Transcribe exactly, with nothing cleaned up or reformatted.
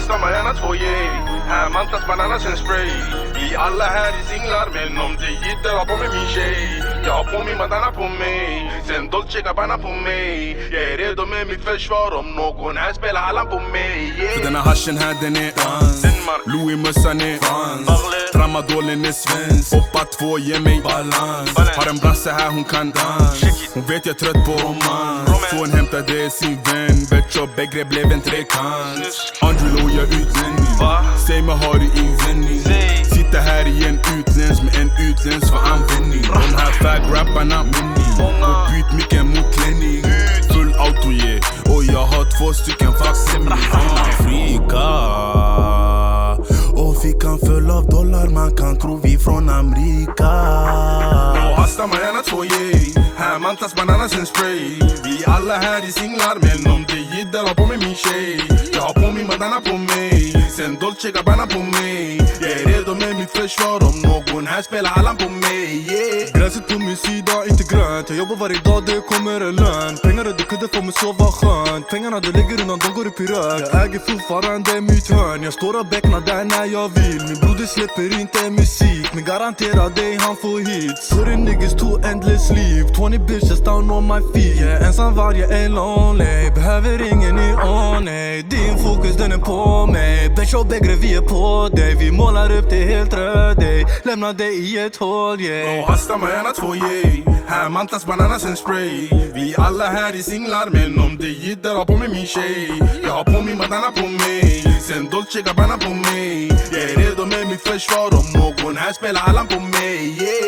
stammar gärna två yay. Här mantas bananas en spray. Vi alla här är singlar, men om det gitter har på med min tjej. Jag har på min bandana på mig, sen Dolce Gabbana på mig. Jag är redo med mitt försvar om någon här spelar Allan på mig, yeah. För den här haschen här den är dans, Louis-mössan är dans, Tramadolen är svensk, hoppa två ger mig balans. Har en brasse här hon kan dans, hon vet jag är trött på romans. Så hon hämtade sin vän, Betcho Begre blev en trekant. Andrew jag utlänning, säg mig har du invändning? Sitter här i en utländsk med en utländsk för användning. De här fag-rapparna mini, och byt micken mot klänning. Full auto yeah, och jag har två stycken facsimile. Afrika, och fickan full av dollar, man kan tro vi från Amerika. Och hastar man gärna två yay. Här mantas bananas en spray. Vi alla här är singlar, men om det gitter har på med min tjej. Jag har på min bandana på mig, sen Dolce Gabbana på mig. Jag är redo med mitt försvar om någon här spelar Allan på mig, yeah. Gräset på min sida, inte grönt. Jag jobbar varje dag, det kommer en lön. Pengar och det kunde få mig sova skönt. Pengarna du lägger undan, de går upp i rök. Jag äger fortfarande mitt hörn. Jag står och becknar där när jag vill. Min broder släpper inte musik, men garanterar dig han får hits. For the niggas to endless liv, twenty bitches down on my feet. Yeah, ensam varje är lonely, behöver ingen i ordning. Din fokus den är på mig, Betcho Begre vi är på dig. Vi målar upp det helt röd dig, lämnar dig i ett hål, yeah. Och hastar man gärna två yay. Här mantas bananas en spray. Vi alla här är singlar, men om det gitter har på med min tjej. Jag har på min bandana på mig, sen Dolce Gabbana på mig. Jag är redo med mitt försvar om någon här spelar Allan på mig, yeah.